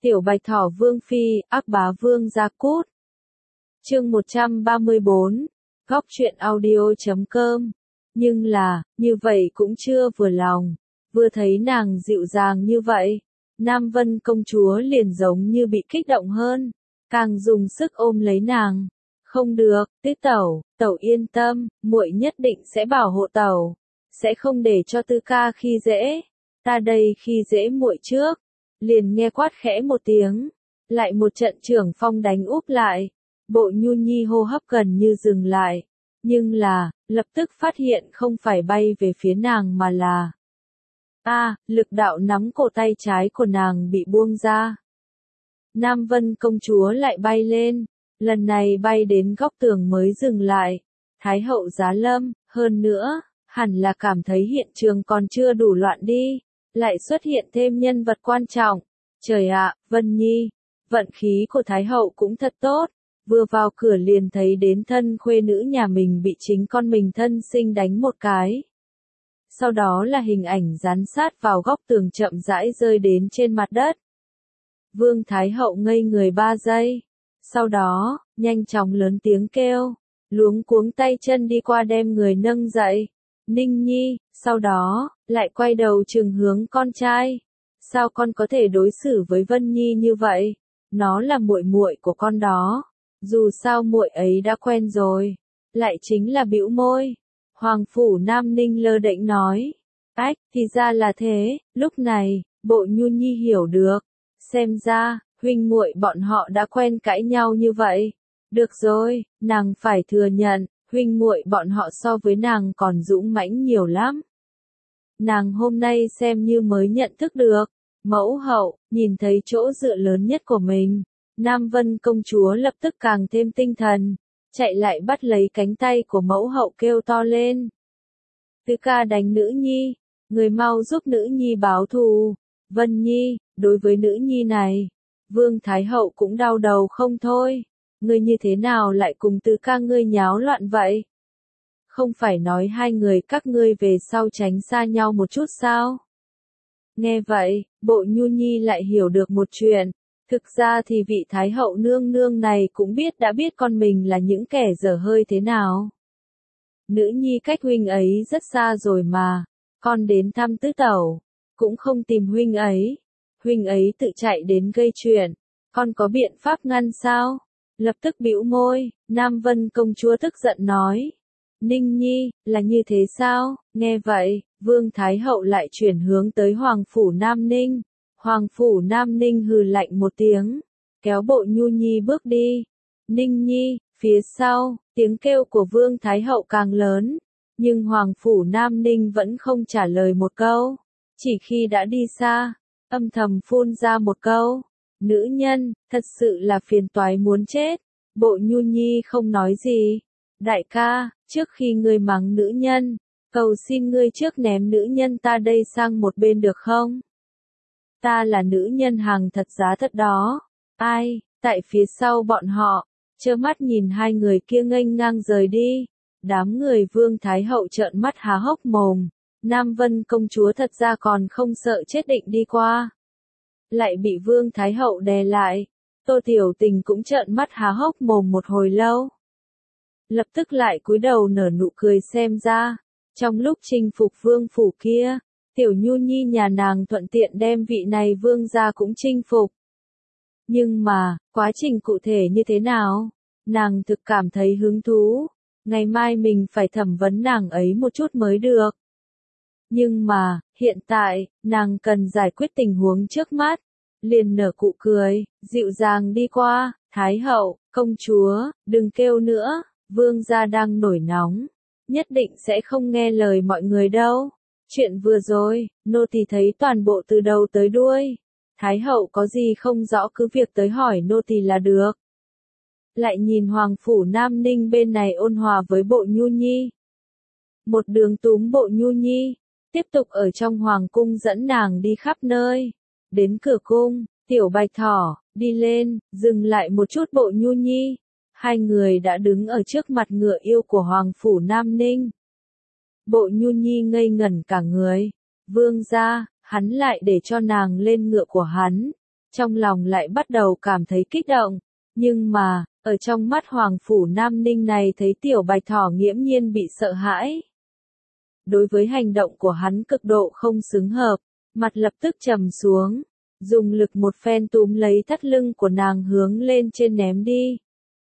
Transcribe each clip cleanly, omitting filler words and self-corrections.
Tiểu Bạch Thỏ Vương Phi, ác bá Vương Gia Cút. Chương 134, Góc truyện audio.com. Nhưng là, như vậy cũng chưa vừa lòng. Vừa thấy nàng dịu dàng như vậy, Nam Vân công chúa liền giống như bị kích động hơn, càng dùng sức ôm lấy nàng. Không được, Tứ tẩu, tẩu yên tâm, muội nhất định sẽ bảo hộ tẩu, sẽ không để cho Tư ca khi dễ. Ta đây khi dễ muội trước. Liền nghe quát khẽ một tiếng, lại một trận trưởng phong đánh úp lại. Bộ Nhu Nhi hô hấp gần như dừng lại, nhưng là, lập tức phát hiện không phải bay về phía nàng mà là lực đạo nắm cổ tay trái của nàng bị buông ra. Nam Vân công chúa lại bay lên, lần này bay đến góc tường mới dừng lại. Thái hậu giá lâm, hơn nữa, hẳn là cảm thấy hiện trường còn chưa đủ loạn đi, lại xuất hiện thêm nhân vật quan trọng. Trời ạ, Vân Nhi, vận khí của Thái hậu cũng thật tốt, vừa vào cửa liền thấy đến thân khuê nữ nhà mình bị chính con mình thân sinh đánh một cái. Sau đó là hình ảnh dán sát vào góc tường chậm rãi rơi đến trên mặt đất. Vương Thái hậu ngây người 3 giây, sau đó, nhanh chóng lớn tiếng kêu, luống cuống tay chân đi qua đem người nâng dậy. Ninh Nhi, sau đó, lại quay đầu trừng hướng con trai. Sao con có thể đối xử với Vân Nhi như vậy? Nó là muội muội của con đó. Dù sao muội ấy đã quen rồi. Lại chính là bĩu môi. Hoàng phủ Nam Ninh lơ đễnh nói. Ách, thì ra là thế. Lúc này, Bộ Nhu Nhi hiểu được. Xem ra, huynh muội bọn họ đã quen cãi nhau như vậy. Được rồi, nàng phải thừa nhận, huynh muội bọn họ so với nàng còn dũng mãnh nhiều lắm. Nàng hôm nay xem như mới nhận thức được. Mẫu hậu, nhìn thấy chỗ dựa lớn nhất của mình, Nam Vân công chúa lập tức càng thêm tinh thần, chạy lại bắt lấy cánh tay của mẫu hậu kêu to lên. Tứ ca đánh nữ nhi, người mau giúp nữ nhi báo thù. Vân Nhi, đối với nữ nhi này, Vương Thái hậu cũng đau đầu không thôi. Ngươi như thế nào lại cùng tứ ca ngươi nháo loạn vậy? Không phải nói hai người các ngươi về sau tránh xa nhau một chút sao? Nghe vậy, Bộ Nhu Nhi lại hiểu được một chuyện. Thực ra thì vị Thái hậu nương nương này cũng đã biết con mình là những kẻ dở hơi thế nào. Nữ nhi cách huynh ấy rất xa rồi mà, con đến thăm tứ tẩu, cũng không tìm huynh ấy. Huynh ấy tự chạy đến gây chuyện, con có biện pháp ngăn sao? Lập tức bĩu môi, Nam Vân công chúa tức giận nói. Ninh Nhi, là như thế sao? Nghe vậy, Vương Thái hậu lại chuyển hướng tới Hoàng phủ Nam Ninh. Hoàng phủ Nam Ninh hừ lạnh một tiếng, kéo Bộ Nhu Nhi bước đi. Ninh Nhi, phía sau, tiếng kêu của Vương Thái hậu càng lớn, nhưng Hoàng phủ Nam Ninh vẫn không trả lời một câu, chỉ khi đã đi xa, âm thầm phun ra một câu. Nữ nhân, thật sự là phiền toái muốn chết. Bộ Nhu Nhi không nói gì. Đại ca, trước khi ngươi mắng nữ nhân, cầu xin ngươi trước ném nữ nhân ta đây sang một bên được không? Ta là nữ nhân hàng thật giá thật đó. Ai, tại phía sau bọn họ, trơ mắt nhìn hai người kia nghênh ngang rời đi. Đám người Vương Thái hậu trợn mắt há hốc mồm. Nam Vân công chúa thật ra còn không sợ chết định đi qua. Lại bị Vương Thái hậu đè lại. Tô Tiểu Tình cũng trợn mắt há hốc mồm một hồi lâu. Lập tức lại cúi đầu nở nụ cười xem ra. Trong lúc chinh phục vương phủ kia, Tiểu Nhu Nhi nhà nàng thuận tiện đem vị này vương gia cũng chinh phục. Nhưng mà, quá trình cụ thể như thế nào? Nàng thực cảm thấy hứng thú. Ngày mai mình phải thẩm vấn nàng ấy một chút mới được. Nhưng mà, hiện tại, nàng cần giải quyết tình huống trước mắt. Liền nở cụ cười, dịu dàng đi qua. Thái hậu, công chúa, đừng kêu nữa. Vương gia đang nổi nóng, nhất định sẽ không nghe lời mọi người đâu. Chuyện vừa rồi, nô tỳ thấy toàn bộ từ đầu tới đuôi. Thái hậu có gì không rõ cứ việc tới hỏi nô tỳ là được. Lại nhìn Hoàng phủ Nam Ninh bên này ôn hòa với Bộ Nhu Nhi. Một đường túm Bộ Nhu Nhi, tiếp tục ở trong hoàng cung dẫn nàng đi khắp nơi. Đến cửa cung, Tiểu Bạch Thỏ, đi lên, dừng lại một chút Bộ Nhu Nhi. Hai người đã đứng ở trước mặt ngựa yêu của Hoàng phủ Nam Ninh. Bộ Nhu Nhi ngây ngẩn cả người. Vương gia, hắn lại để cho nàng lên ngựa của hắn. trong lòng lại bắt đầu cảm thấy kích động, nhưng mà, ở trong mắt Hoàng Phủ Nam Ninh này thấy Tiểu Bạch Thỏ nghiễm nhiên bị sợ hãi. Đối với hành động của hắn cực độ không xứng hợp, mặt lập tức trầm xuống, dùng lực một phen túm lấy thắt lưng của nàng hướng lên trên ném đi.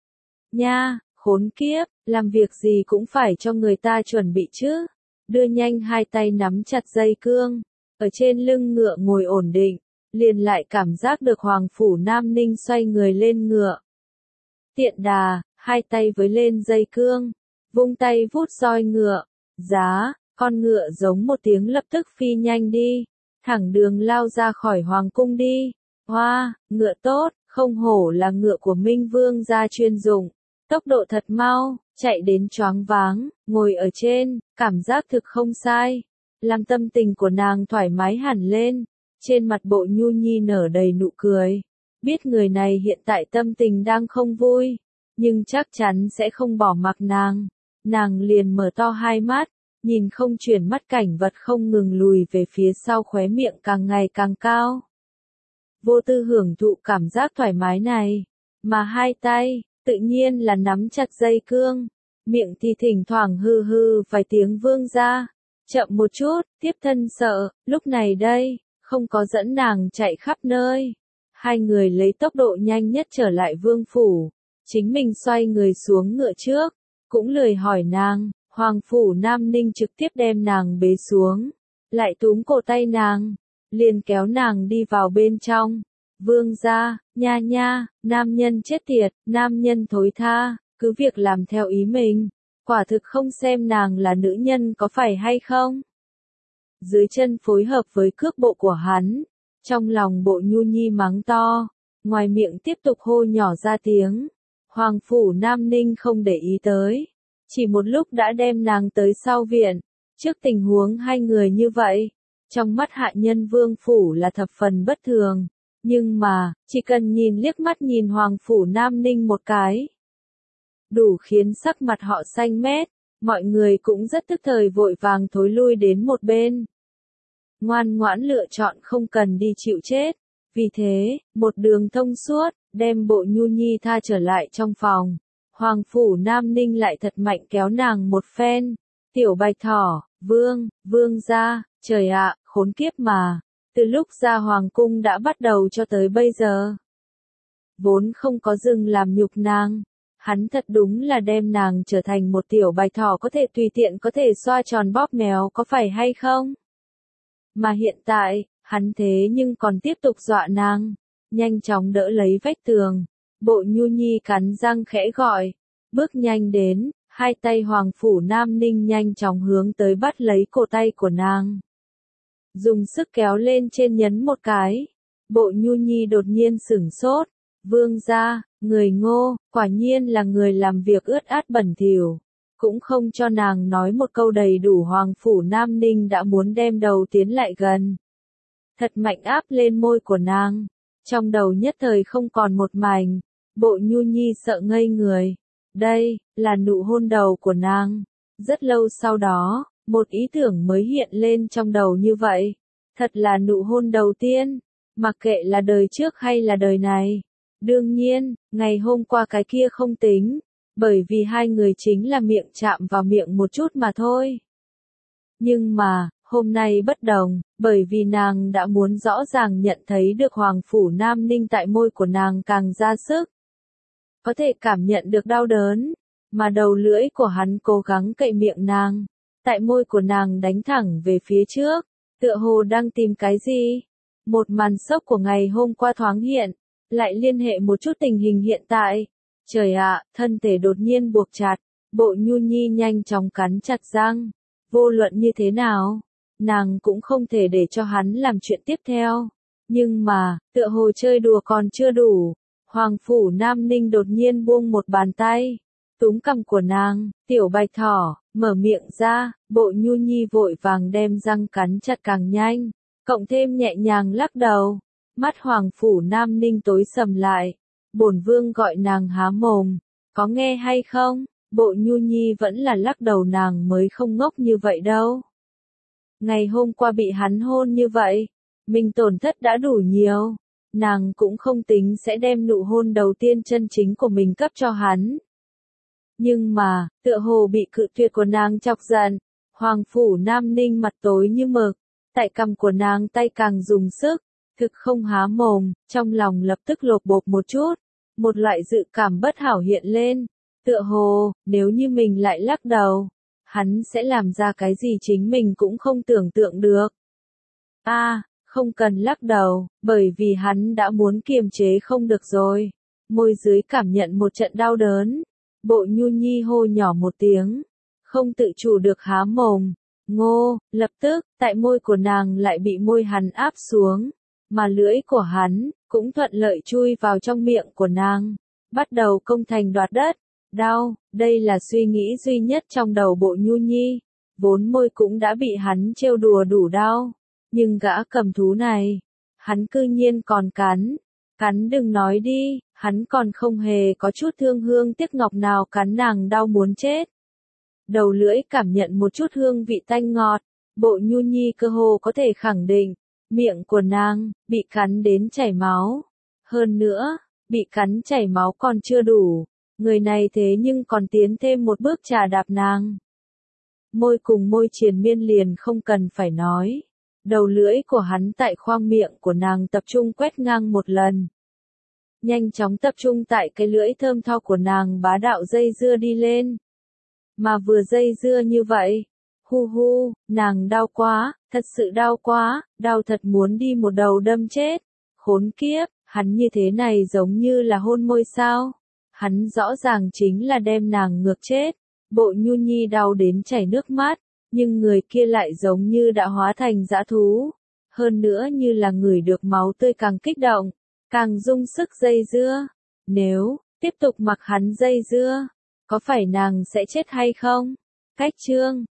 Nha, khốn kiếp, làm việc gì cũng phải cho người ta chuẩn bị chứ. Đưa nhanh hai tay nắm chặt dây cương, ở trên lưng ngựa ngồi ổn định, liền lại cảm giác được Hoàng Phủ Nam Ninh xoay người lên ngựa. Tiện đà, hai tay với lên dây cương, vung tay vút roi ngựa, giá, con ngựa giống một tiếng lập tức phi nhanh đi, thẳng đường lao ra khỏi hoàng cung đi. Hoa, ngựa tốt, không hổ là ngựa của Minh Vương gia chuyên dụng, tốc độ thật mau, chạy đến choáng váng, ngồi ở trên, cảm giác thực không sai, làm tâm tình của nàng thoải mái hẳn lên, trên mặt Bộ Nhu Nhi nở đầy nụ cười, biết người này hiện tại tâm tình đang không vui, nhưng chắc chắn sẽ không bỏ mặc nàng liền mở to hai mắt, nhìn không chuyển mắt cảnh vật không ngừng lùi về phía sau, khóe miệng càng ngày càng cao. Vô tư hưởng thụ cảm giác thoải mái này, mà hai tay, tự nhiên là nắm chặt dây cương, miệng thì thỉnh thoảng hừ hừ vài tiếng vương ra, chậm một chút, tiếp thân sợ, lúc này đây, không có dẫn nàng chạy khắp nơi. Hai người lấy tốc độ nhanh nhất trở lại vương phủ, chính mình xoay người xuống ngựa trước, cũng lười hỏi nàng, Hoàng Phủ Nam Ninh trực tiếp đem nàng bế xuống, lại túm cổ tay nàng, liền kéo nàng đi vào bên trong. Vương gia, nha nha, nam nhân chết tiệt, nam nhân thối tha, cứ việc làm theo ý mình, quả thực không xem nàng là nữ nhân có phải hay không. Dưới chân phối hợp với cước bộ của hắn, trong lòng Bộ Nhu Nhi mắng to, ngoài miệng tiếp tục hô nhỏ ra tiếng. Hoàng Phủ Nam Ninh không để ý tới, chỉ một lúc đã đem nàng tới sau viện. Trước tình huống hai người như vậy, trong mắt hạ nhân vương phủ là thập phần bất thường, nhưng mà, chỉ cần nhìn liếc mắt nhìn Hoàng Phủ Nam Ninh một cái, đủ khiến sắc mặt họ xanh mét, mọi người cũng rất tức thời vội vàng thối lui đến một bên. Ngoan ngoãn lựa chọn không cần đi chịu chết, vì thế, một đường thông suốt, đem Bộ Nhu Nhi tha trở lại trong phòng. Hoàng Phủ Nam Ninh lại thật mạnh kéo nàng một phen. Tiểu Bạch Thỏ, vương gia, trời ạ, khốn kiếp mà. Từ lúc ra hoàng cung đã bắt đầu cho tới bây giờ, vốn không có dừng làm nhục nàng. Hắn thật đúng là đem nàng trở thành một tiểu bạch thỏ có thể tùy tiện có thể xoa tròn bóp méo, có phải hay không? Mà hiện tại, hắn thế nhưng còn tiếp tục dọa nàng, nhanh chóng đỡ lấy vách tường. Bộ Nhu Nhi cắn răng khẽ gọi, bước nhanh đến, hai tay Hoàng Phủ Nam Ninh nhanh chóng hướng tới bắt lấy cổ tay của nàng. Dùng sức kéo lên trên nhấn một cái. Bộ Nhu Nhi đột nhiên sửng sốt. Vương gia, người ngô, quả nhiên là người làm việc ướt át bẩn thỉu. Cũng không cho nàng nói một câu đầy đủ, Hoàng Phủ Nam Ninh đã muốn đem đầu tiến lại gần. Thật mạnh áp lên môi của nàng. Trong đầu nhất thời không còn một mảnh. Bộ Nhu Nhi sợ ngây người. Đây, là nụ hôn đầu của nàng. Rất lâu sau đó, một ý tưởng mới hiện lên trong đầu như vậy. Thật là nụ hôn đầu tiên. Mặc kệ là đời trước hay là đời này. Đương nhiên, ngày hôm qua cái kia không tính, bởi vì hai người chính là miệng chạm vào miệng một chút mà thôi. Nhưng mà, hôm nay bất đồng, bởi vì nàng đã muốn rõ ràng nhận thấy được Hoàng Phủ Nam Ninh tại môi của nàng càng ra sức. Có thể cảm nhận được đau đớn, mà đầu lưỡi của hắn cố gắng cậy miệng nàng, tại môi của nàng đánh thẳng về phía trước, tựa hồ đang tìm cái gì. Một màn sốc của ngày hôm qua thoáng hiện, lại liên hệ một chút tình hình hiện tại. Trời ạ, thân thể đột nhiên buộc chặt, Bộ Nhu Nhi nhanh chóng cắn chặt răng. Vô luận như thế nào, nàng cũng không thể để cho hắn làm chuyện tiếp theo. Nhưng mà, tựa hồ chơi đùa còn chưa đủ. Hoàng Phủ Nam Ninh đột nhiên buông một bàn tay, túm cằm của nàng. Tiểu Bạch Thỏ, mở miệng ra. Bộ Nhu Nhi vội vàng đem răng cắn chặt càng nhanh, cộng thêm nhẹ nhàng lắc đầu. Mắt Hoàng Phủ Nam Ninh tối sầm lại. Bổn vương gọi nàng há mồm, có nghe hay không? Bộ Nhu Nhi vẫn là lắc đầu, nàng mới không ngốc như vậy đâu. Ngày hôm qua bị hắn hôn như vậy, mình tổn thất đã đủ nhiều, nàng cũng không tính sẽ đem nụ hôn đầu tiên chân chính của mình cấp cho hắn. Nhưng mà, tựa hồ bị cự tuyệt của nàng chọc giận, Hoàng phủ Nam Ninh mặt tối như mực, tại cằm của nàng tay càng dùng sức, thực không há mồm, trong lòng lập tức lột bột một chút, một loại dự cảm bất hảo hiện lên, tựa hồ, nếu như mình lại lắc đầu, hắn sẽ làm ra cái gì chính mình cũng không tưởng tượng được. Không cần lắc đầu, bởi vì hắn đã muốn kiềm chế không được rồi. Môi dưới cảm nhận một trận đau đớn. Bộ Nhu Nhi hô nhỏ một tiếng. Không tự chủ được há mồm. Ngô, lập tức, tại môi của nàng lại bị môi hắn áp xuống. Mà lưỡi của hắn, cũng thuận lợi chui vào trong miệng của nàng. Bắt đầu công thành đoạt đất. Đau, đây là suy nghĩ duy nhất trong đầu Bộ Nhu Nhi. Vốn môi cũng đã bị hắn trêu đùa đủ đau. Nhưng gã cầm thú này, hắn cư nhiên còn cắn. Cắn đừng nói đi, hắn còn không hề có chút thương hương tiếc ngọc nào cắn nàng đau muốn chết. Đầu lưỡi cảm nhận một chút hương vị tanh ngọt, Bộ Nhu Nhi cơ hồ có thể khẳng định, miệng của nàng, bị cắn đến chảy máu. Hơn nữa, bị cắn chảy máu còn chưa đủ, người này thế nhưng còn tiến thêm một bước trà đạp nàng. Môi cùng môi triền miên liền không cần phải nói. Đầu lưỡi của hắn tại khoang miệng của nàng tập trung quét ngang một lần. Nhanh chóng tập trung tại cái lưỡi thơm tho của nàng bá đạo dây dưa đi lên. Mà vừa dây dưa như vậy, nàng đau quá, thật sự đau quá, đau thật muốn đi một đầu đâm chết. Khốn kiếp, hắn như thế này giống như là hôn môi sao. Hắn rõ ràng chính là đem nàng ngược chết. Bộ Nhu Nhi đau đến chảy nước mắt. Nhưng người kia lại giống như đã hóa thành dã thú. Hơn nữa như là người được máu tươi càng kích động, càng dung sức dây dưa. Nếu tiếp tục mặc hắn dây dưa, có phải nàng sẽ chết hay không? Cách chương